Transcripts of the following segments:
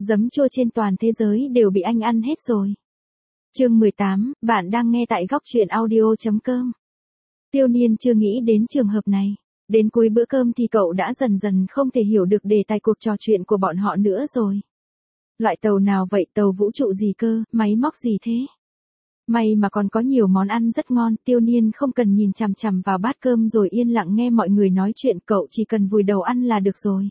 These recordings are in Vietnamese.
Giấm chua trên toàn thế giới đều bị anh ăn hết rồi. Chương 18, bạn đang nghe tại góc truyện audio.com. Tiêu Niên chưa nghĩ đến trường hợp này. Đến cuối bữa cơm thì cậu đã dần dần không thể hiểu được đề tài cuộc trò chuyện của bọn họ nữa rồi. Loại tàu nào vậy, tàu vũ trụ gì cơ, máy móc gì thế? May mà còn có nhiều món ăn rất ngon, Tiêu Niên không cần nhìn chằm chằm vào bát cơm rồi yên lặng nghe mọi người nói chuyện, cậu chỉ cần vùi đầu ăn là được rồi.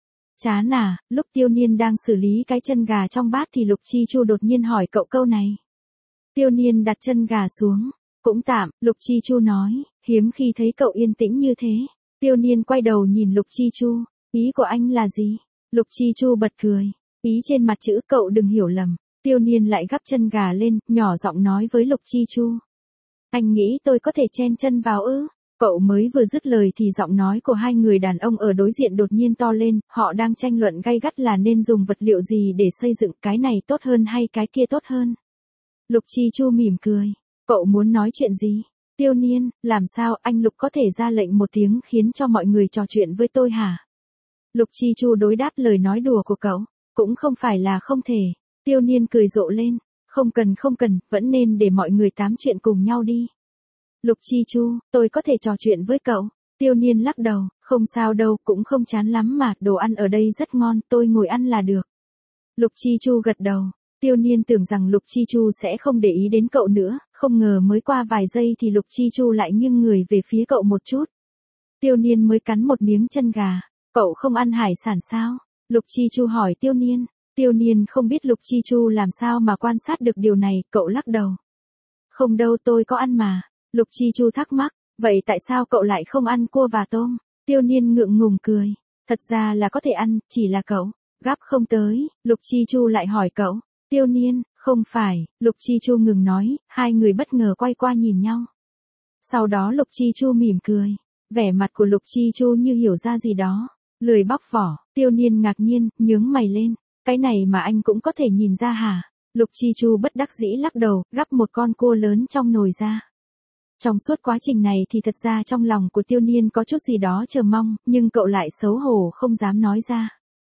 Chán à, lúc Tiêu Niên đang xử lý cái chân gà trong bát thì Lục Chi Chu đột nhiên hỏi cậu câu này. Tiêu Niên đặt chân gà xuống. Cũng tạm, Lục Chi Chu nói, hiếm khi thấy cậu yên tĩnh như thế. Tiêu Niên quay đầu nhìn Lục Chi Chu, ý của anh là gì? Lục Chi Chu bật cười, ý trên mặt chữ cậu đừng hiểu lầm. Tiêu Niên lại gắp chân gà lên, nhỏ giọng nói với Lục Chi Chu. Anh nghĩ tôi có thể chen chân vào ư? Cậu mới vừa dứt lời thì giọng nói của hai người đàn ông ở đối diện đột nhiên to lên, họ đang tranh luận gay gắt là nên dùng vật liệu gì để xây dựng, cái này tốt hơn hay cái kia tốt hơn. Lục Chi Chu mỉm cười, cậu muốn nói chuyện gì? Tiêu Niên, làm sao anh Lục có thể ra lệnh một tiếng khiến cho mọi người trò chuyện với tôi hả? Lục Chi Chu đối đáp lời nói đùa của cậu, cũng không phải là không thể. Tiêu Niên cười rộ lên, không cần, vẫn nên để mọi người tám chuyện cùng nhau đi. Lục Chi Chu, tôi có thể trò chuyện với cậu. Tiêu Niên lắc đầu, không sao đâu, cũng không chán lắm mà, đồ ăn ở đây rất ngon, tôi ngồi ăn là được. Lục Chi Chu gật đầu, Tiêu Niên tưởng rằng Lục Chi Chu sẽ không để ý đến cậu nữa, không ngờ mới qua vài giây thì Lục Chi Chu lại nghiêng người về phía cậu một chút. Tiêu Niên mới cắn một miếng chân gà, cậu không ăn hải sản sao? Lục Chi Chu hỏi Tiêu Niên. Tiêu Niên không biết Lục Chi Chu làm sao mà quan sát được điều này, cậu lắc đầu. Không đâu, tôi có ăn mà. Lục Chi Chu thắc mắc, vậy tại sao cậu lại không ăn cua và tôm? Tiêu Niên ngượng ngùng cười, thật ra là có thể ăn, chỉ là cậu gắp không tới. Lục Chi Chu lại hỏi cậu. Tiêu Niên, không phải. Lục Chi Chu ngừng nói, hai người bất ngờ quay qua nhìn nhau. Sau đó Lục Chi Chu mỉm cười, vẻ mặt của Lục Chi Chu như hiểu ra gì đó, lười bóc vỏ. Tiêu Niên ngạc nhiên, nhướng mày lên, cái này mà anh cũng có thể nhìn ra hả? Lục Chi Chu bất đắc dĩ lắc đầu, gắp một con cua lớn trong nồi ra. Trong suốt quá trình này thì thật ra trong lòng của Tiêu Niên có chút gì đó chờ mong, nhưng cậu lại xấu hổ không dám nói ra.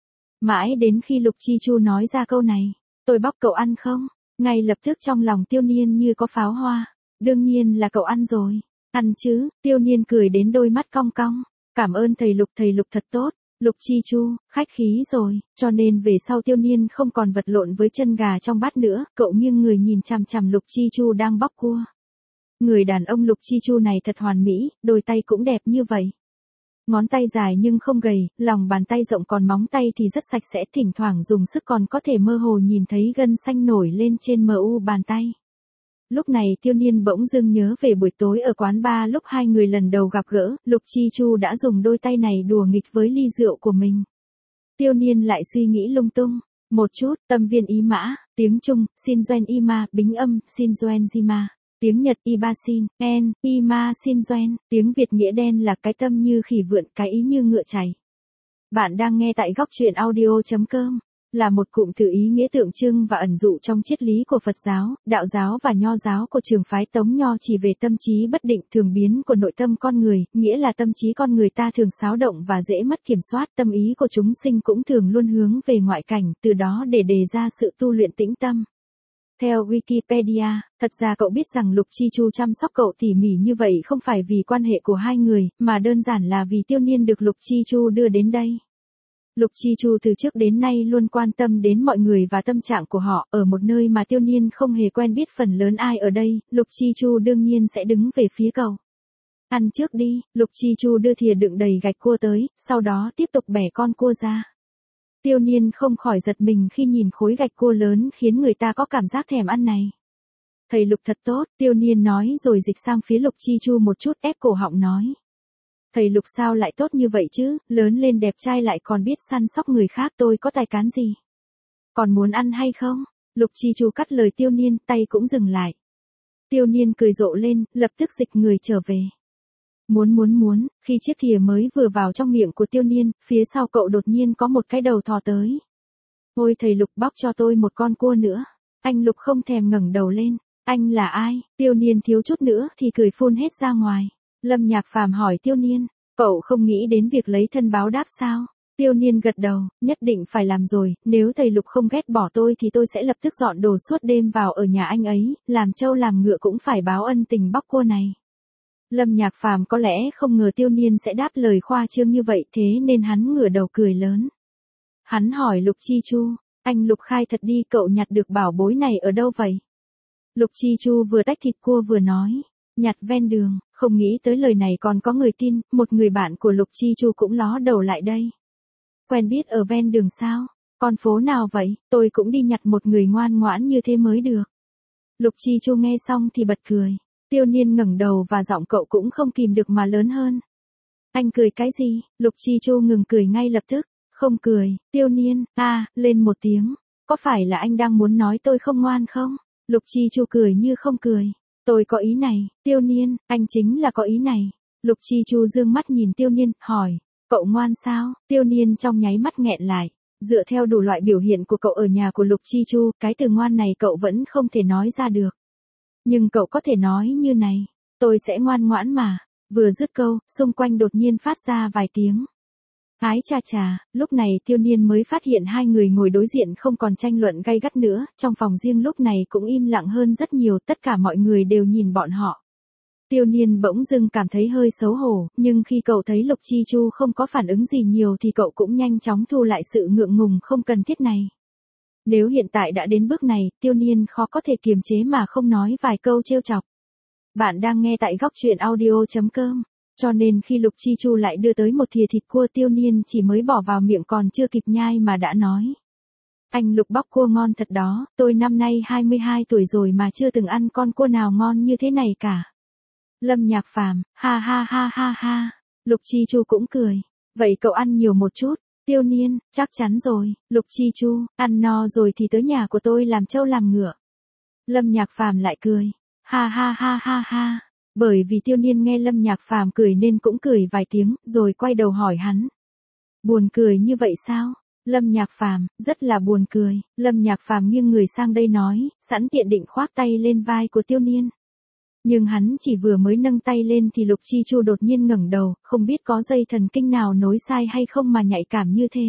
Mãi đến khi Lục Chi Chu nói ra câu này, tôi bóc cậu ăn không? Ngay lập tức trong lòng Tiêu Niên như có pháo hoa. Đương nhiên là cậu ăn rồi. Ăn chứ? Tiêu Niên cười đến đôi mắt cong cong. Cảm ơn thầy Lục thật tốt. Lục Chi Chu, khách khí rồi, cho nên về sau Tiêu Niên không còn vật lộn với chân gà trong bát nữa, cậu nghiêng người nhìn chằm chằm Lục Chi Chu đang bóc cua. Người đàn ông Lục Chi Chu này thật hoàn mỹ, đôi tay cũng đẹp như vậy. Ngón tay dài nhưng không gầy, lòng bàn tay rộng còn móng tay thì rất sạch sẽ, thỉnh thoảng dùng sức còn có thể mơ hồ nhìn thấy gân xanh nổi lên trên mu bàn tay. Lúc này Tiêu Niên bỗng dưng nhớ về buổi tối ở quán bar lúc hai người lần đầu gặp gỡ, Lục Chi Chu đã dùng đôi tay này đùa nghịch với ly rượu của mình. Tiêu Niên lại suy nghĩ lung tung. Một chút, tâm viên ý mã, tiếng Trung, Shinjuan Ima, bính âm, Shinjuan Jima. Tiếng Nhật Ibasin, En, Ima Shinjuan, tiếng Việt nghĩa đen là cái tâm như khỉ vượn, cái ý như ngựa chảy. Bạn đang nghe tại góc truyện audio.com, là một cụm từ ý nghĩa tượng trưng và ẩn dụ trong triết lý của Phật giáo, Đạo giáo và Nho giáo của trường phái Tống Nho chỉ về tâm trí bất định thường biến của nội tâm con người, nghĩa là tâm trí con người ta thường xáo động và dễ mất kiểm soát, tâm ý của chúng sinh cũng thường luôn hướng về ngoại cảnh, từ đó để đề ra sự tu luyện tĩnh tâm. Theo Wikipedia, thật ra cậu biết rằng Lục Chi Chu chăm sóc cậu tỉ mỉ như vậy không phải vì quan hệ của hai người, mà đơn giản là vì Tiêu Niên được Lục Chi Chu đưa đến đây. Lục Chi Chu từ trước đến nay luôn quan tâm đến mọi người và tâm trạng của họ, ở một nơi mà Tiêu Niên không hề quen biết phần lớn ai ở đây, Lục Chi Chu đương nhiên sẽ đứng về phía cậu. Ăn trước đi, Lục Chi Chu đưa thìa đựng đầy gạch cua tới, sau đó tiếp tục bẻ con cua ra. Tiêu Niên không khỏi giật mình khi nhìn khối gạch cua lớn khiến người ta có cảm giác thèm ăn này. Thầy Lục thật tốt, Tiêu Niên nói rồi dịch sang phía Lục Chi Chu một chút ép cổ họng nói. Thầy Lục sao lại tốt như vậy chứ, lớn lên đẹp trai lại còn biết săn sóc người khác, tôi có tài cán gì? Còn muốn ăn hay không? Lục Chi Chu cắt lời Tiêu Niên, tay cũng dừng lại. Tiêu Niên cười rộ lên, lập tức dịch người trở về. Muốn, khi chiếc thìa mới vừa vào trong miệng của Tiêu Niên, phía sau cậu đột nhiên có một cái đầu thò tới. Ôi thầy Lục bóc cho tôi một con cua nữa. Anh Lục không thèm ngẩng đầu lên. Anh là ai? Tiêu Niên thiếu chút nữa thì cười phun hết ra ngoài. Lâm Nhạc Phàm hỏi Tiêu Niên, cậu không nghĩ đến việc lấy thân báo đáp sao? Tiêu Niên gật đầu, nhất định phải làm rồi, nếu thầy Lục không ghét bỏ tôi thì tôi sẽ lập tức dọn đồ suốt đêm vào ở nhà anh ấy, làm trâu làm ngựa cũng phải báo ân tình bóc cua này. Lâm Nhạc Phàm có lẽ không ngờ Tiêu Niên sẽ đáp lời khoa trương như vậy, thế nên hắn ngửa đầu cười lớn. Hắn hỏi Lục Chi Chu, anh Lục khai thật đi, cậu nhặt được bảo bối này ở đâu vậy? Lục Chi Chu vừa tách thịt cua vừa nói, nhặt ven đường, không nghĩ tới lời này còn có người tin, một người bạn của Lục Chi Chu cũng ló đầu lại đây. Quen biết ở ven đường sao? Con phố nào vậy? Tôi cũng đi nhặt một người ngoan ngoãn như thế mới được. Lục Chi Chu nghe xong thì bật cười. Tiêu Niên ngẩng đầu và giọng cậu cũng không kìm được mà lớn hơn. Anh cười cái gì? Lục Chi Chu ngừng cười ngay lập tức. Không cười, Tiêu Niên, lên một tiếng. Có phải là anh đang muốn nói tôi không ngoan không? Lục Chi Chu cười như không cười. Tôi có ý này, Tiêu Niên, anh chính là có ý này. Lục Chi Chu dương mắt nhìn Tiêu Niên, hỏi. Cậu ngoan sao? Tiêu Niên trong nháy mắt nghẹn lại. Dựa theo đủ loại biểu hiện của cậu ở nhà của Lục Chi Chu, cái từ ngoan này cậu vẫn không thể nói ra được. Nhưng cậu có thể nói như này. Tôi sẽ ngoan ngoãn mà. Vừa dứt câu, xung quanh đột nhiên phát ra vài tiếng. Ái cha chà, lúc này Tiêu Niên mới phát hiện hai người ngồi đối diện không còn tranh luận gay gắt nữa, trong phòng riêng lúc này cũng im lặng hơn rất nhiều, tất cả mọi người đều nhìn bọn họ. Tiêu Niên bỗng dưng cảm thấy hơi xấu hổ, nhưng khi cậu thấy Lục Chi Chu không có phản ứng gì nhiều thì cậu cũng nhanh chóng thu lại sự ngượng ngùng không cần thiết này. Nếu hiện tại đã đến bước này, Tiêu Niên khó có thể kiềm chế mà không nói vài câu trêu chọc. Bạn đang nghe tại góc truyện audio.com. Cho nên khi Lục Chi Chu lại đưa tới một thìa thịt cua, Tiêu Niên chỉ mới bỏ vào miệng còn chưa kịp nhai mà đã nói. Anh Lục bóc cua ngon thật đó, tôi năm nay 22 tuổi rồi mà chưa từng ăn con cua nào ngon như thế này cả. Lâm Nhạc Phàm, ha ha ha ha ha. Lục Chi Chu cũng cười. Vậy cậu ăn nhiều một chút. Tiêu Niên, chắc chắn rồi. Lục Chi Chu, ăn no rồi thì tới nhà của tôi làm trâu làm ngựa. Lâm Nhạc Phàm lại cười. Ha ha ha ha ha. Bởi vì Tiêu Niên nghe Lâm Nhạc Phàm cười nên cũng cười vài tiếng, rồi quay đầu hỏi hắn. Buồn cười như vậy sao? Lâm Nhạc Phàm, rất là buồn cười. Lâm Nhạc Phàm nghiêng người sang đây nói, sẵn tiện định khoác tay lên vai của Tiêu Niên. Nhưng hắn chỉ vừa mới nâng tay lên thì Lục Chi Chu đột nhiên ngẩng đầu, không biết có dây thần kinh nào nối sai hay không mà nhạy cảm như thế.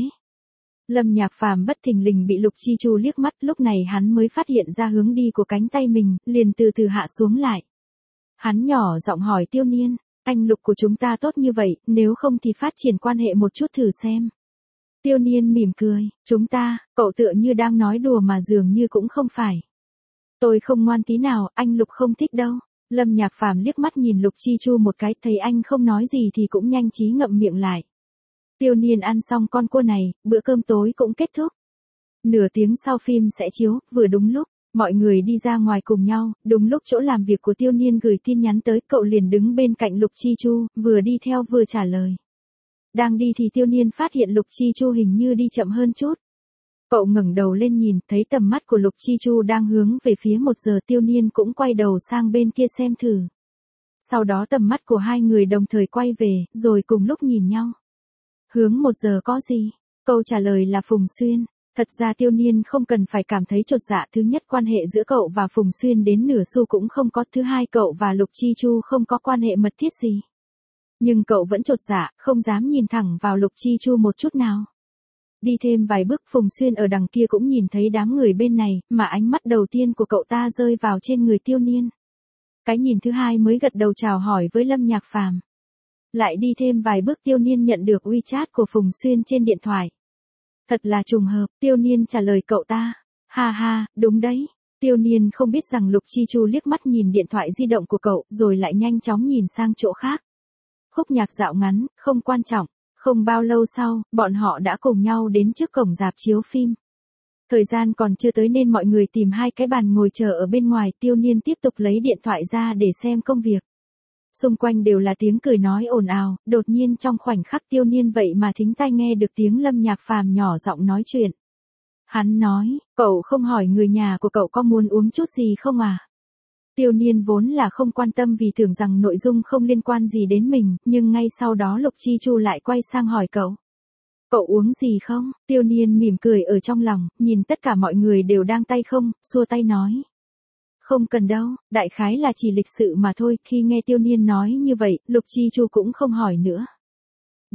Lâm Nhạc Phàm bất thình lình bị Lục Chi Chu liếc mắt, lúc này hắn mới phát hiện ra hướng đi của cánh tay mình, liền từ từ hạ xuống lại. Hắn nhỏ giọng hỏi Tiêu Niên, anh Lục của chúng ta tốt như vậy, nếu không thì phát triển quan hệ một chút thử xem. Tiêu Niên mỉm cười, chúng ta, cậu tựa như đang nói đùa mà dường như cũng không phải. Tôi không ngoan tí nào, anh Lục không thích đâu. Lâm Nhạc Phàm liếc mắt nhìn Lục Chi Chu một cái, thấy anh không nói gì thì cũng nhanh trí ngậm miệng lại. Tiêu Niên ăn xong con cua này, bữa cơm tối cũng kết thúc. Nửa tiếng sau phim sẽ chiếu, vừa đúng lúc, mọi người đi ra ngoài cùng nhau, đúng lúc chỗ làm việc của Tiêu Niên gửi tin nhắn tới, cậu liền đứng bên cạnh Lục Chi Chu, vừa đi theo vừa trả lời. Đang đi thì Tiêu Niên phát hiện Lục Chi Chu hình như đi chậm hơn chút. Cậu ngẩng đầu lên nhìn, thấy tầm mắt của Lục Chi Chu đang hướng về phía 1 giờ, Tiêu Niên cũng quay đầu sang bên kia xem thử. Sau đó tầm mắt của hai người đồng thời quay về, rồi cùng lúc nhìn nhau. Hướng 1 giờ có gì? Câu trả lời là Phùng Xuyên. Thật ra Tiêu Niên không cần phải cảm thấy chột dạ, thứ nhất quan hệ giữa cậu và Phùng Xuyên đến nửa xu cũng không có, thứ hai cậu và Lục Chi Chu không có quan hệ mật thiết gì. Nhưng cậu vẫn chột dạ, không dám nhìn thẳng vào Lục Chi Chu một chút nào. Đi thêm vài bước, Phùng Xuyên ở đằng kia cũng nhìn thấy đám người bên này, mà ánh mắt đầu tiên của cậu ta rơi vào trên người Tiêu Niên. Cái nhìn thứ hai mới gật đầu chào hỏi với Lâm Nhạc Phàm. Lại đi thêm vài bước, Tiêu Niên nhận được WeChat của Phùng Xuyên trên điện thoại. Thật là trùng hợp, Tiêu Niên trả lời cậu ta. Ha ha, đúng đấy. Tiêu Niên không biết rằng Lục Chi Chu liếc mắt nhìn điện thoại di động của cậu, rồi lại nhanh chóng nhìn sang chỗ khác. Khúc nhạc dạo ngắn, không quan trọng. Không bao lâu sau, bọn họ đã cùng nhau đến trước cổng rạp chiếu phim. Thời gian còn chưa tới nên mọi người tìm hai cái bàn ngồi chờ ở bên ngoài, Tiêu Niên tiếp tục lấy điện thoại ra để xem công việc. Xung quanh đều là tiếng cười nói ồn ào, đột nhiên trong khoảnh khắc Tiêu Niên vậy mà thính tai nghe được tiếng Lâm Nhạc Phàm nhỏ giọng nói chuyện. Hắn nói, cậu không hỏi người nhà của cậu có muốn uống chút gì không à? Tiêu Niên vốn là không quan tâm vì tưởng rằng nội dung không liên quan gì đến mình, nhưng ngay sau đó Lục Chi Chu lại quay sang hỏi cậu. Cậu uống gì không? Tiêu Niên mỉm cười ở trong lòng, nhìn tất cả mọi người đều đang tay không, xua tay nói. Không cần đâu, đại khái là chỉ lịch sự mà thôi. Khi nghe Tiêu Niên nói như vậy, Lục Chi Chu cũng không hỏi nữa.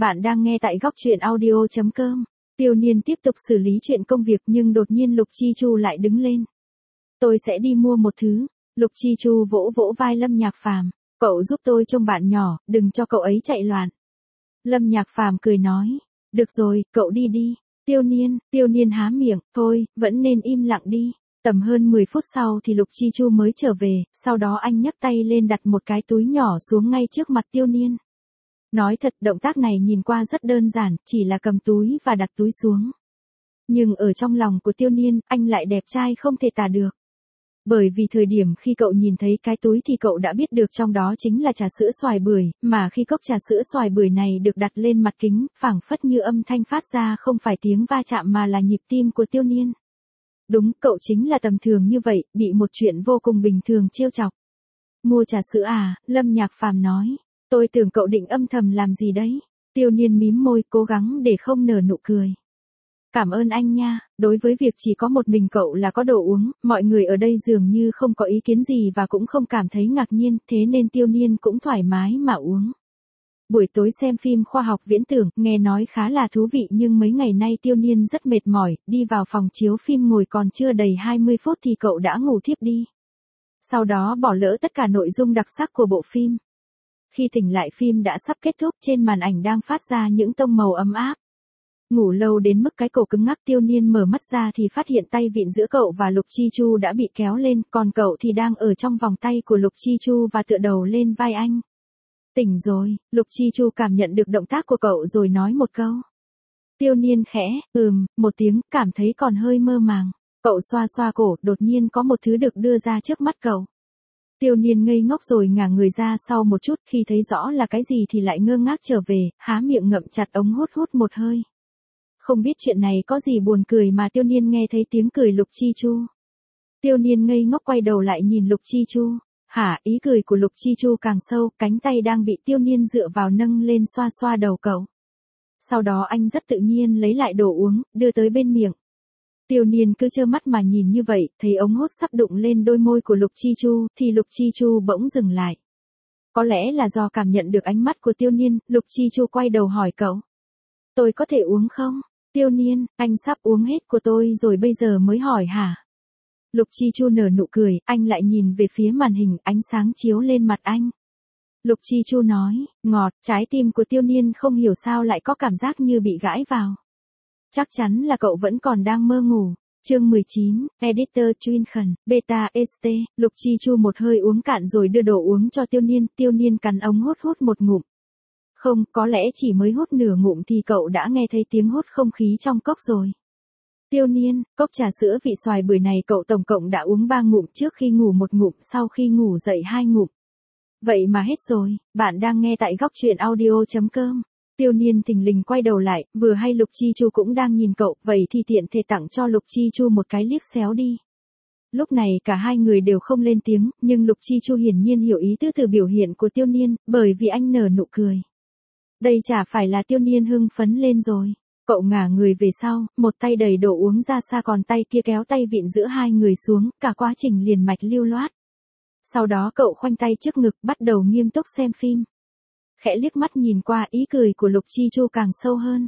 Bạn đang nghe tại góc truyện audio.com. Tiêu Niên tiếp tục xử lý chuyện công việc nhưng đột nhiên Lục Chi Chu lại đứng lên. Tôi sẽ đi mua một thứ. Lục Chi Chu vỗ vỗ vai Lâm Nhạc Phàm. Cậu giúp tôi trông bạn nhỏ, đừng cho cậu ấy chạy loạn. Lâm Nhạc Phàm cười nói. Được rồi, cậu đi đi. Tiêu Niên há miệng, thôi, vẫn nên im lặng đi. Tầm hơn 10 phút sau thì Lục Chi Chu mới trở về, sau đó anh nhấc tay lên đặt một cái túi nhỏ xuống ngay trước mặt Tiêu Niên. Nói thật, động tác này nhìn qua rất đơn giản, chỉ là cầm túi và đặt túi xuống. Nhưng ở trong lòng của Tiêu Niên, anh lại đẹp trai không thể tả được. Bởi vì thời điểm khi cậu nhìn thấy cái túi thì cậu đã biết được trong đó chính là trà sữa xoài bưởi, mà khi cốc trà sữa xoài bưởi này được đặt lên mặt kính, phảng phất như âm thanh phát ra không phải tiếng va chạm mà là nhịp tim của Tiêu Niên. Đúng, cậu chính là tầm thường như vậy, bị một chuyện vô cùng bình thường trêu chọc. Mua trà sữa à, Lâm Nhạc Phàm nói. Tôi tưởng cậu định âm thầm làm gì đấy. Tiêu Niên mím môi, cố gắng để không nở nụ cười. Cảm ơn anh nha, đối với việc chỉ có một mình cậu là có đồ uống, mọi người ở đây dường như không có ý kiến gì và cũng không cảm thấy ngạc nhiên, thế nên Tiêu Niên cũng thoải mái mà uống. Buổi tối xem phim khoa học viễn tưởng, nghe nói khá là thú vị nhưng mấy ngày nay Tiêu Niên rất mệt mỏi, đi vào phòng chiếu phim ngồi còn chưa đầy 20 phút thì cậu đã ngủ thiếp đi. Sau đó bỏ lỡ tất cả nội dung đặc sắc của bộ phim. Khi tỉnh lại phim đã sắp kết thúc, trên màn ảnh đang phát ra những tông màu ấm áp. Ngủ lâu đến mức cái cổ cứng ngắc, Tiêu Niên mở mắt ra thì phát hiện tay vịn giữa cậu và Lục Chi Chu đã bị kéo lên, còn cậu thì đang ở trong vòng tay của Lục Chi Chu và tựa đầu lên vai anh. Tỉnh rồi, Lục Chi Chu cảm nhận được động tác của cậu rồi nói một câu. Tiêu Niên khẽ, một tiếng, cảm thấy còn hơi mơ màng. Cậu xoa xoa cổ, đột nhiên có một thứ được đưa ra trước mắt cậu. Tiêu Niên ngây ngốc rồi ngả người ra sau một chút, khi thấy rõ là cái gì thì lại ngơ ngác trở về, há miệng ngậm chặt ống hút một hơi. Không biết chuyện này có gì buồn cười mà Tiêu Niên nghe thấy tiếng cười Lục Chi Chu. Tiêu Niên ngây ngốc quay đầu lại nhìn Lục Chi Chu. Hả, ý cười của Lục Chi Chu càng sâu, cánh tay đang bị Tiêu Niên dựa vào nâng lên xoa xoa đầu cậu. Sau đó anh rất tự nhiên lấy lại đồ uống, đưa tới bên miệng. Tiêu Niên cứ trơ mắt mà nhìn như vậy, thấy ống hút sắp đụng lên đôi môi của Lục Chi Chu, thì Lục Chi Chu bỗng dừng lại. Có lẽ là do cảm nhận được ánh mắt của Tiêu Niên, Lục Chi Chu quay đầu hỏi cậu. Tôi có thể uống không? Tiêu Niên, anh sắp uống hết của tôi rồi bây giờ mới hỏi hả? Lục Chi Chu nở nụ cười, anh lại nhìn về phía màn hình, ánh sáng chiếu lên mặt anh. Lục Chi Chu nói, ngọt, trái tim của Tiêu Niên không hiểu sao lại có cảm giác như bị gãi vào. Chắc chắn là cậu vẫn còn đang mơ ngủ. Chương 19, Editor chuyên khẩn, Beta ST, Lục Chi Chu một hơi uống cạn rồi đưa đồ uống cho Tiêu Niên cắn ống hút một ngụm. Không, có lẽ chỉ mới hút nửa ngụm thì cậu đã nghe thấy tiếng hút không khí trong cốc rồi. Tiêu Niên, cốc trà sữa vị xoài bưởi này cậu tổng cộng đã uống 3 ngụm, trước khi ngủ 1 ngụm, sau khi ngủ dậy 2 ngụm. Vậy mà hết rồi, bạn đang nghe tại góc truyện audio.com. Tiêu Niên thình lình quay đầu lại, vừa hay Lục Chi Chu cũng đang nhìn cậu, vậy thì tiện thể tặng cho Lục Chi Chu một cái liếc xéo đi. Lúc này cả hai người đều không lên tiếng, nhưng Lục Chi Chu hiển nhiên hiểu ý tứ từ biểu hiện của Tiêu Niên, bởi vì anh nở nụ cười. Đây chả phải là Tiêu Niên hưng phấn lên rồi. Cậu ngả người về sau, một tay đẩy đồ uống ra xa còn tay kia kéo tay vịn giữa hai người xuống, cả quá trình liền mạch lưu loát. Sau đó cậu khoanh tay trước ngực, bắt đầu nghiêm túc xem phim. Khẽ liếc mắt nhìn qua, ý cười của Lục Chi Chu càng sâu hơn.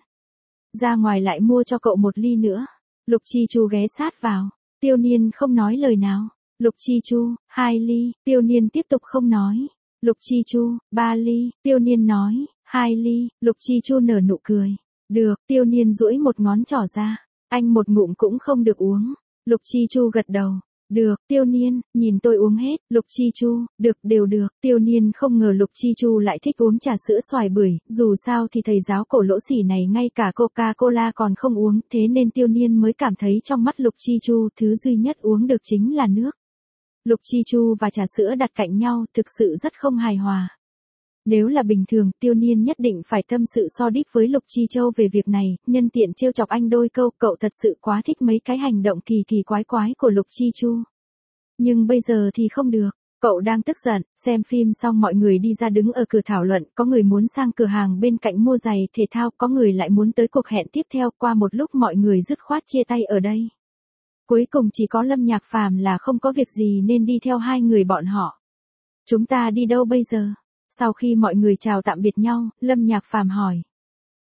Ra ngoài lại mua cho cậu một ly nữa. Lục Chi Chu ghé sát vào. Tiêu Niên không nói lời nào. Lục Chi Chu, 2 ly. Tiêu Niên tiếp tục không nói. Lục Chi Chu, 3 ly. Tiêu Niên nói, 2 ly. Lục Chi Chu nở nụ cười. Được, Tiêu Niên duỗi một ngón trỏ ra. Anh một ngụm cũng không được uống. Lục Chi Chu gật đầu. Được, Tiêu Niên, nhìn tôi uống hết. Lục Chi Chu, được, đều được. Tiêu Niên không ngờ Lục Chi Chu lại thích uống trà sữa xoài bưởi, dù sao thì thầy giáo cổ lỗ sỉ này ngay cả Coca-Cola còn không uống, thế nên Tiêu Niên mới cảm thấy trong mắt Lục Chi Chu thứ duy nhất uống được chính là nước. Lục Chi Chu và trà sữa đặt cạnh nhau thực sự rất không hài hòa. Nếu là bình thường, Tiêu Niên nhất định phải tâm sự so đích với Lục Chi Châu về việc này, nhân tiện trêu chọc anh đôi câu, cậu thật sự quá thích mấy cái hành động kỳ kỳ quái quái của Lục Chi Chu. Nhưng bây giờ thì không được, cậu đang tức giận, xem phim xong mọi người đi ra đứng ở cửa thảo luận, có người muốn sang cửa hàng bên cạnh mua giày thể thao, có người lại muốn tới cuộc hẹn tiếp theo, qua một lúc mọi người dứt khoát chia tay ở đây. Cuối cùng chỉ có Lâm Nhạc Phàm là không có việc gì nên đi theo hai người bọn họ. Chúng ta đi đâu bây giờ? Sau khi mọi người chào tạm biệt nhau, Lâm Nhạc Phàm hỏi.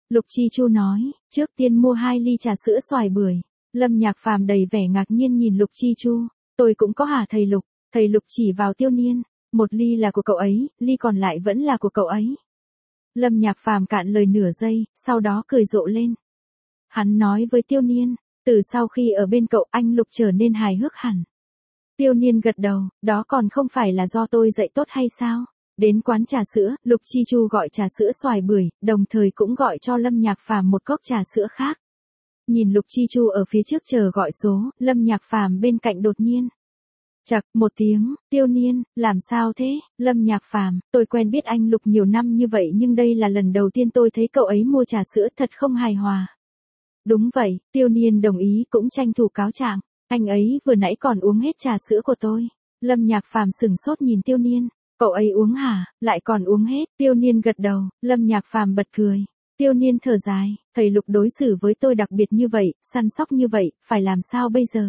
Lục Chi Chu nói, trước tiên mua 2 ly trà sữa xoài bưởi. Lâm Nhạc Phàm đầy vẻ ngạc nhiên nhìn Lục Chi Chu, tôi cũng có hả thầy Lục? Thầy Lục chỉ vào Tiêu Niên, 1 ly là của cậu ấy, ly còn lại vẫn là của cậu ấy. Lâm Nhạc Phàm cạn lời nửa giây, sau đó cười rộ lên. Hắn nói với Tiêu Niên, từ sau khi ở bên cậu anh Lục trở nên hài hước hẳn. Tiêu Niên gật đầu, đó còn không phải là do tôi dạy tốt hay sao? Đến quán trà sữa, Lục Chi Chu gọi trà sữa xoài bưởi, đồng thời cũng gọi cho Lâm Nhạc Phàm một cốc trà sữa khác. Nhìn Lục Chi Chu ở phía trước chờ gọi số, Lâm Nhạc Phàm bên cạnh đột nhiên. Chậc, một tiếng, Tiêu Niên, làm sao thế? Lâm Nhạc Phàm, tôi quen biết anh Lục nhiều năm như vậy nhưng đây là lần đầu tiên tôi thấy cậu ấy mua trà sữa, thật không hài hòa. Đúng vậy, Tiêu Niên đồng ý cũng tranh thủ cáo trạng, anh ấy vừa nãy còn uống hết trà sữa của tôi. Lâm Nhạc Phàm sửng sốt nhìn Tiêu Niên, cậu ấy uống hả, lại còn uống hết. Tiêu Niên gật đầu, Lâm Nhạc Phàm bật cười. Tiêu Niên thở dài, thầy Lục đối xử với tôi đặc biệt như vậy, săn sóc như vậy, phải làm sao bây giờ?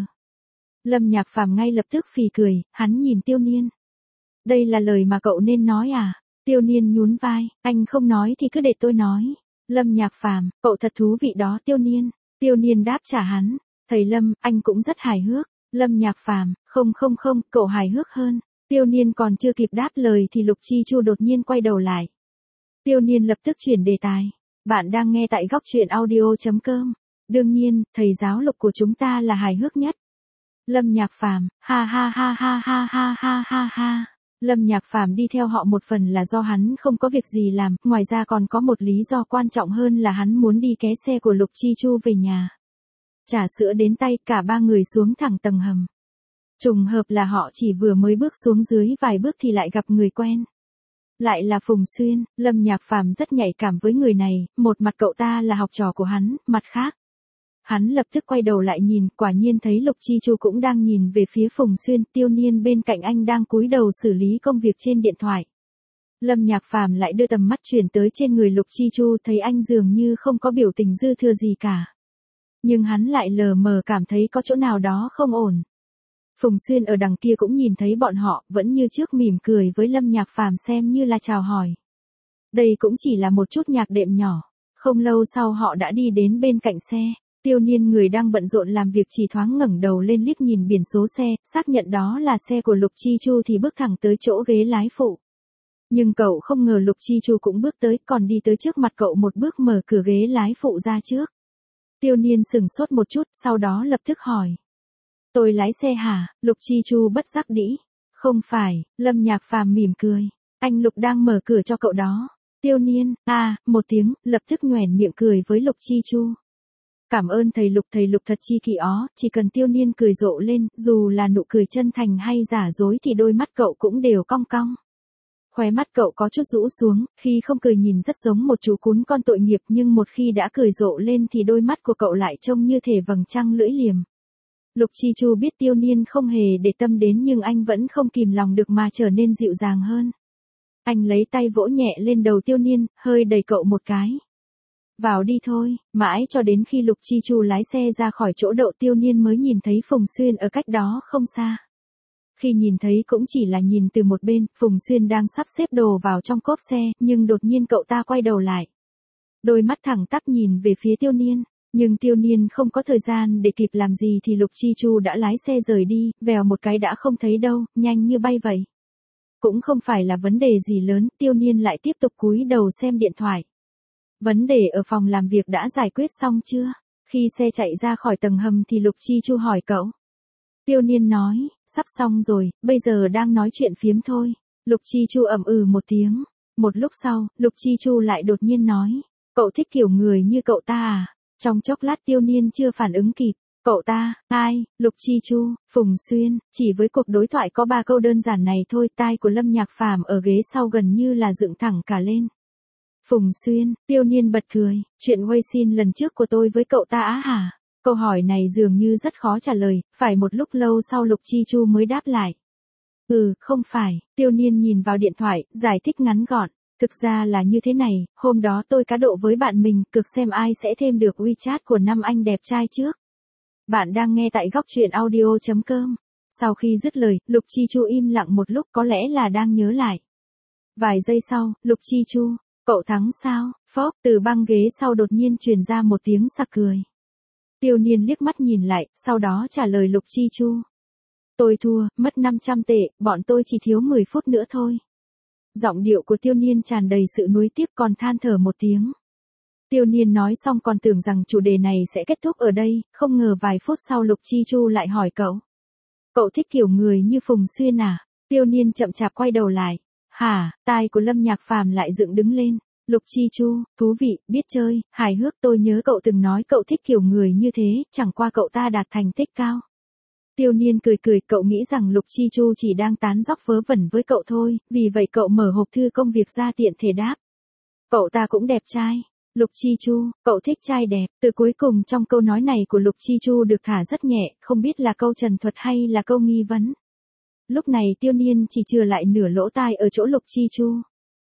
Lâm Nhạc Phàm ngay lập tức phì cười, hắn nhìn Tiêu Niên. Đây là lời mà cậu nên nói à? Tiêu Niên nhún vai, anh không nói thì cứ để tôi nói. Lâm Nhạc Phàm, cậu thật thú vị đó Tiêu Niên. Tiêu Niên đáp trả hắn, thầy Lâm, anh cũng rất hài hước. Lâm Nhạc Phàm, không, cậu hài hước hơn. Tiêu Niên còn chưa kịp đáp lời thì Lục Chi Chu đột nhiên quay đầu lại. Tiêu Niên lập tức chuyển đề tài. Bạn đang nghe tại góc truyện audio.com. Đương nhiên, thầy giáo Lục của chúng ta là hài hước nhất. Lâm Nhạc Phàm, ha ha ha ha ha ha ha ha ha. Lâm Nhạc Phàm đi theo họ một phần là do hắn không có việc gì làm, ngoài ra còn có một lý do quan trọng hơn là hắn muốn đi ké xe của Lục Chi Chu về nhà. Trà sữa đến tay, cả 3 người xuống thẳng tầng hầm. Trùng hợp là họ chỉ vừa mới bước xuống dưới vài bước thì lại gặp người quen. Lại là Phùng Xuyên, Lâm Nhạc Phàm rất nhạy cảm với người này, một mặt cậu ta là học trò của hắn, mặt khác. Hắn lập tức quay đầu lại nhìn, quả nhiên thấy Lục Chi Chu cũng đang nhìn về phía Phùng Xuyên, Tiêu Niên bên cạnh anh đang cúi đầu xử lý công việc trên điện thoại. Lâm Nhạc Phàm lại đưa tầm mắt chuyển tới trên người Lục Chi Chu, thấy anh dường như không có biểu tình dư thừa gì cả. Nhưng hắn lại lờ mờ cảm thấy có chỗ nào đó không ổn. Phùng Xuyên ở đằng kia cũng nhìn thấy bọn họ, vẫn như trước mỉm cười với Lâm Nhạc Phàm xem như là chào hỏi. Đây cũng chỉ là một chút nhạc đệm nhỏ. Không lâu sau họ đã đi đến bên cạnh xe. Tiêu Niên người đang bận rộn làm việc chỉ thoáng ngẩng đầu lên liếc nhìn biển số xe, xác nhận đó là xe của Lục Chi Chu thì bước thẳng tới chỗ ghế lái phụ. Nhưng cậu không ngờ Lục Chi Chu cũng bước tới, còn đi tới trước mặt cậu một bước mở cửa ghế lái phụ ra trước. Tiêu Niên sững sốt một chút, sau đó lập tức hỏi. Tôi lái xe hả? Lục Chi Chu bất đắc dĩ. Không phải, Lâm Nhạc Phàm mỉm cười. Anh Lục đang mở cửa cho cậu đó. Tiêu Niên, một tiếng, lập tức nhoẻn miệng cười với Lục Chi Chu. Cảm ơn thầy Lục thật chi kỳ ó, chỉ cần Tiêu Niên cười rộ lên, dù là nụ cười chân thành hay giả dối thì đôi mắt cậu cũng đều cong cong. Khóe mắt cậu có chút rũ xuống, khi không cười nhìn rất giống một chú cún con tội nghiệp nhưng một khi đã cười rộ lên thì đôi mắt của cậu lại trông như thể vầng trăng lưỡi liềm. Lục Chi Chu biết Tiêu Niên không hề để tâm đến nhưng anh vẫn không kìm lòng được mà trở nên dịu dàng hơn. Anh lấy tay vỗ nhẹ lên đầu Tiêu Niên, hơi đẩy cậu một cái. Vào đi thôi, mãi cho đến khi Lục Chi Chu lái xe ra khỏi chỗ đậu Tiêu Niên mới nhìn thấy Phùng Xuyên ở cách đó không xa. Khi nhìn thấy cũng chỉ là nhìn từ một bên, Phùng Xuyên đang sắp xếp đồ vào trong cốp xe, nhưng đột nhiên cậu ta quay đầu lại. Đôi mắt thẳng tắp nhìn về phía Tiêu Niên, nhưng Tiêu Niên không có thời gian để kịp làm gì thì Lục Chi Chu đã lái xe rời đi, vèo một cái đã không thấy đâu, nhanh như bay vậy. Cũng không phải là vấn đề gì lớn, Tiêu Niên lại tiếp tục cúi đầu xem điện thoại. Vấn đề ở phòng làm việc đã giải quyết xong chưa? Khi xe chạy ra khỏi tầng hầm thì Lục Chi Chu hỏi cậu. Tiêu Niên nói, sắp xong rồi, bây giờ đang nói chuyện phiếm thôi. Lục Chi Chu ậm ừ một tiếng. Một lúc sau, Lục Chi Chu lại đột nhiên nói, cậu thích kiểu người như cậu ta à? Trong chốc lát Tiêu Niên chưa phản ứng kịp. Cậu ta, ai? Lục Chi Chu, Phùng Xuyên, chỉ với cuộc đối thoại có 3 câu đơn giản này thôi, tai của Lâm Nhạc Phàm ở ghế sau gần như là dựng thẳng cả lên. Phùng Xuyên, Tiêu Niên bật cười, chuyện Wei Xin lần trước của tôi với cậu ta á hả? Câu hỏi này dường như rất khó trả lời, phải một lúc lâu sau Lục Chi Chu mới đáp lại. Không phải, Tiêu Niên nhìn vào điện thoại, giải thích ngắn gọn. Thực ra là như thế này, hôm đó tôi cá độ với bạn mình, cực xem ai sẽ thêm được WeChat của 5 anh đẹp trai trước. Bạn đang nghe tại góc truyện audio.com. Sau khi dứt lời, Lục Chi Chu im lặng một lúc có lẽ là đang nhớ lại. Vài giây sau, Lục Chi Chu. Cậu thắng sao? Phốc, từ băng ghế sau đột nhiên truyền ra một tiếng sặc cười. Tiêu Niên liếc mắt nhìn lại, sau đó trả lời Lục Chi Chu. Tôi thua, mất 500 tệ, bọn tôi chỉ thiếu 10 phút nữa thôi. Giọng điệu của Tiêu Niên tràn đầy sự nuối tiếc còn than thở một tiếng. Tiêu Niên nói xong còn tưởng rằng chủ đề này sẽ kết thúc ở đây, không ngờ vài phút sau Lục Chi Chu lại hỏi cậu. Cậu thích kiểu người như Phùng Xuyên à? Tiêu Niên chậm chạp quay đầu lại. Hả, tai của Lâm Nhạc Phàm lại dựng đứng lên. Lục Chi Chu, thú vị, biết chơi, hài hước, tôi nhớ cậu từng nói cậu thích kiểu người như thế, chẳng qua cậu ta đạt thành tích cao. Tiêu Niên cười cười, cậu nghĩ rằng Lục Chi Chu chỉ đang tán dóc vớ vẩn với cậu thôi, vì vậy cậu mở hộp thư công việc ra tiện thể đáp. Cậu ta cũng đẹp trai. Lục Chi Chu, cậu thích trai đẹp, từ cuối cùng trong câu nói này của Lục Chi Chu được thả rất nhẹ, không biết là câu trần thuật hay là câu nghi vấn. Lúc này Tiêu Niên chỉ chừa lại nửa lỗ tai ở chỗ Lục Chi Chu.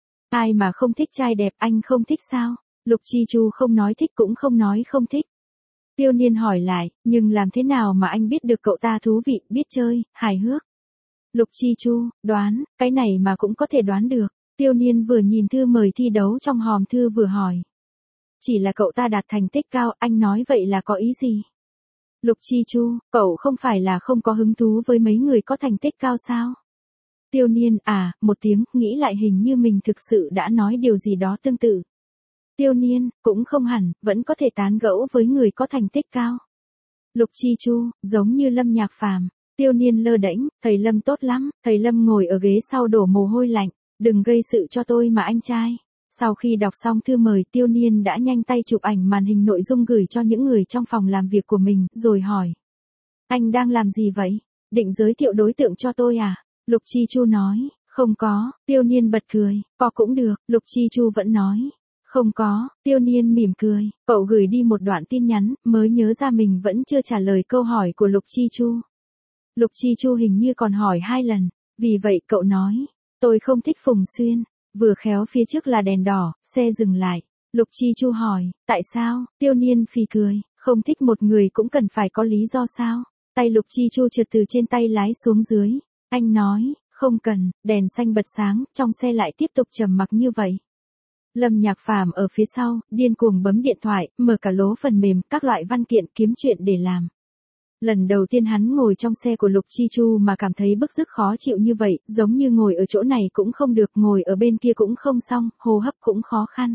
Ai mà không thích trai đẹp, anh không thích sao? Lục Chi Chu không nói thích cũng không nói không thích. Tiêu Niên hỏi lại, nhưng làm thế nào mà anh biết được cậu ta thú vị, biết chơi, hài hước? Lục Chi Chu, đoán, cái này mà cũng có thể đoán được. Tiêu Niên vừa nhìn thư mời thi đấu trong hòm thư vừa hỏi. Chỉ là cậu ta đạt thành tích cao, anh nói vậy là có ý gì? Lục Chi Chu, cậu không phải là không có hứng thú với mấy người có thành tích cao sao? Tiêu Niên, một tiếng, nghĩ lại hình như mình thực sự đã nói điều gì đó tương tự. Tiêu Niên, cũng không hẳn, vẫn có thể tán gẫu với người có thành tích cao. Lục Chi Chu, giống như Lâm Nhạc Phàm. Tiêu Niên lơ đễnh, thầy Lâm tốt lắm, thầy Lâm ngồi ở ghế sau đổ mồ hôi lạnh, đừng gây sự cho tôi mà anh trai. Sau khi đọc xong thư mời, Tiêu Niên đã nhanh tay chụp ảnh màn hình nội dung gửi cho những người trong phòng làm việc của mình, rồi hỏi. Anh đang làm gì vậy? Định giới thiệu đối tượng cho tôi à? Lục Chi Chu nói, không có. Tiêu Niên bật cười, có cũng được. Lục Chi Chu vẫn nói, không có. Tiêu Niên mỉm cười, cậu gửi đi một đoạn tin nhắn, mới nhớ ra mình vẫn chưa trả lời câu hỏi của Lục Chi Chu. Lục Chi Chu hình như còn hỏi 2 lần, vì vậy cậu nói, tôi không thích Phùng Xuyên. Vừa khéo phía trước là đèn đỏ, xe dừng lại. Lục Chi Chu hỏi, tại sao? Tiêu Niên phì cười, không thích một người cũng cần phải có lý do sao? Tay Lục Chi Chu trượt từ trên tay lái xuống dưới. Anh nói, không cần, đèn xanh bật sáng, trong xe lại tiếp tục trầm mặc như vậy. Lâm Nhạc Phàm ở phía sau, điên cuồng bấm điện thoại, mở cả lố phần mềm, các loại văn kiện kiếm chuyện để làm. Lần đầu tiên hắn ngồi trong xe của Lục Chi Chu mà cảm thấy bức rứt khó chịu như vậy, giống như ngồi ở chỗ này cũng không được, ngồi ở bên kia cũng không xong, hô hấp cũng khó khăn.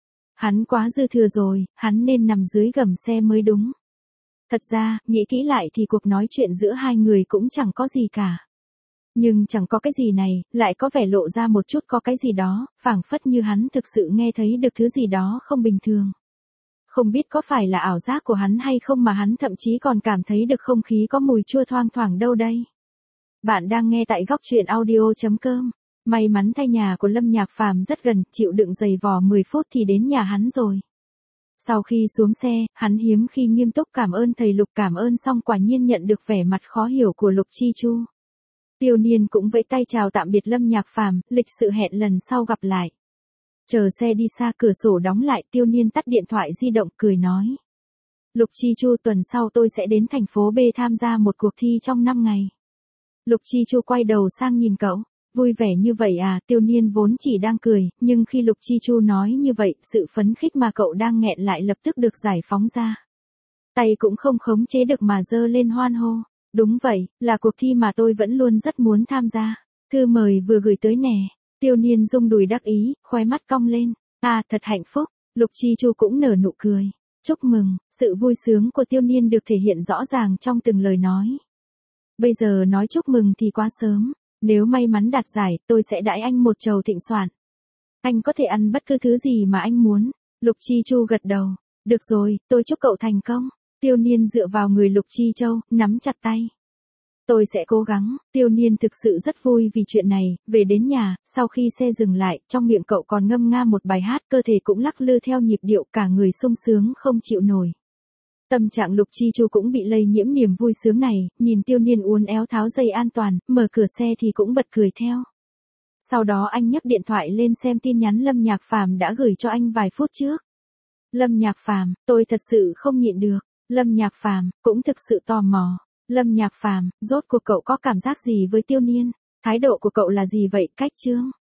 Hắn quá dư thừa rồi, hắn nên nằm dưới gầm xe mới đúng. Thật ra, nghĩ kỹ lại thì cuộc nói chuyện giữa hai người cũng chẳng có gì cả. Nhưng chẳng có cái gì này, lại có vẻ lộ ra một chút có cái gì đó, phảng phất như hắn thực sự nghe thấy được thứ gì đó không bình thường. Không biết có phải là ảo giác của hắn hay không mà hắn thậm chí còn cảm thấy được không khí có mùi chua thoang thoảng đâu đây. Bạn đang nghe tại góc truyện audio.com. May mắn thay nhà của Lâm Nhạc Phàm rất gần, chịu đựng giày vò 10 phút thì đến nhà hắn rồi. Sau khi xuống xe, hắn hiếm khi nghiêm túc cảm ơn thầy Lục, cảm ơn xong quả nhiên nhận được vẻ mặt khó hiểu của Lục Chi Chu. Tiêu Niên cũng vẫy tay chào tạm biệt Lâm Nhạc Phàm, lịch sự hẹn lần sau gặp lại. Chờ xe đi xa, cửa sổ đóng lại, Tiêu Niên tắt điện thoại di động, cười nói. Lục Chi Chu, tuần sau tôi sẽ đến thành phố B tham gia một cuộc thi trong 5 ngày. Lục Chi Chu quay đầu sang nhìn cậu, vui vẻ như vậy à? Tiêu Niên vốn chỉ đang cười, nhưng khi Lục Chi Chu nói như vậy, sự phấn khích mà cậu đang nghẹn lại lập tức được giải phóng ra. Tay cũng không khống chế được mà giơ lên hoan hô. Đúng vậy, là cuộc thi mà tôi vẫn luôn rất muốn tham gia. Thư mời vừa gửi tới nè. Tiêu Niên rung đùi đắc ý, khóe mắt cong lên. Thật hạnh phúc. Lục Chi Chu cũng nở nụ cười. Chúc mừng. Sự vui sướng của Tiêu Niên được thể hiện rõ ràng trong từng lời nói. Bây giờ nói chúc mừng thì quá sớm. Nếu may mắn đạt giải, tôi sẽ đãi anh một chầu thịnh soạn. Anh có thể ăn bất cứ thứ gì mà anh muốn. Lục Chi Chu gật đầu. Được rồi, tôi chúc cậu thành công. Tiêu Niên dựa vào người Lục Chi Châu, nắm chặt tay. Tôi sẽ cố gắng. Tiêu Niên thực sự rất vui vì chuyện này. Về đến nhà, sau khi xe dừng lại, trong miệng cậu còn ngâm nga một bài hát, cơ thể cũng lắc lư theo nhịp điệu, cả người sung sướng không chịu nổi. Tâm trạng Lục Chi Chu cũng bị lây nhiễm niềm vui sướng này, nhìn Tiêu Niên uốn éo tháo dây an toàn, mở cửa xe thì cũng bật cười theo. Sau đó anh nhấc điện thoại lên xem tin nhắn Lâm Nhạc Phàm đã gửi cho anh vài phút trước. Lâm Nhạc Phàm, tôi thật sự không nhịn được. Lâm Nhạc Phàm cũng thực sự tò mò. Lâm Nhạc Phàm, rốt cuộc cậu có cảm giác gì với Tiêu Niên? Thái độ của cậu là gì vậy? Cách chương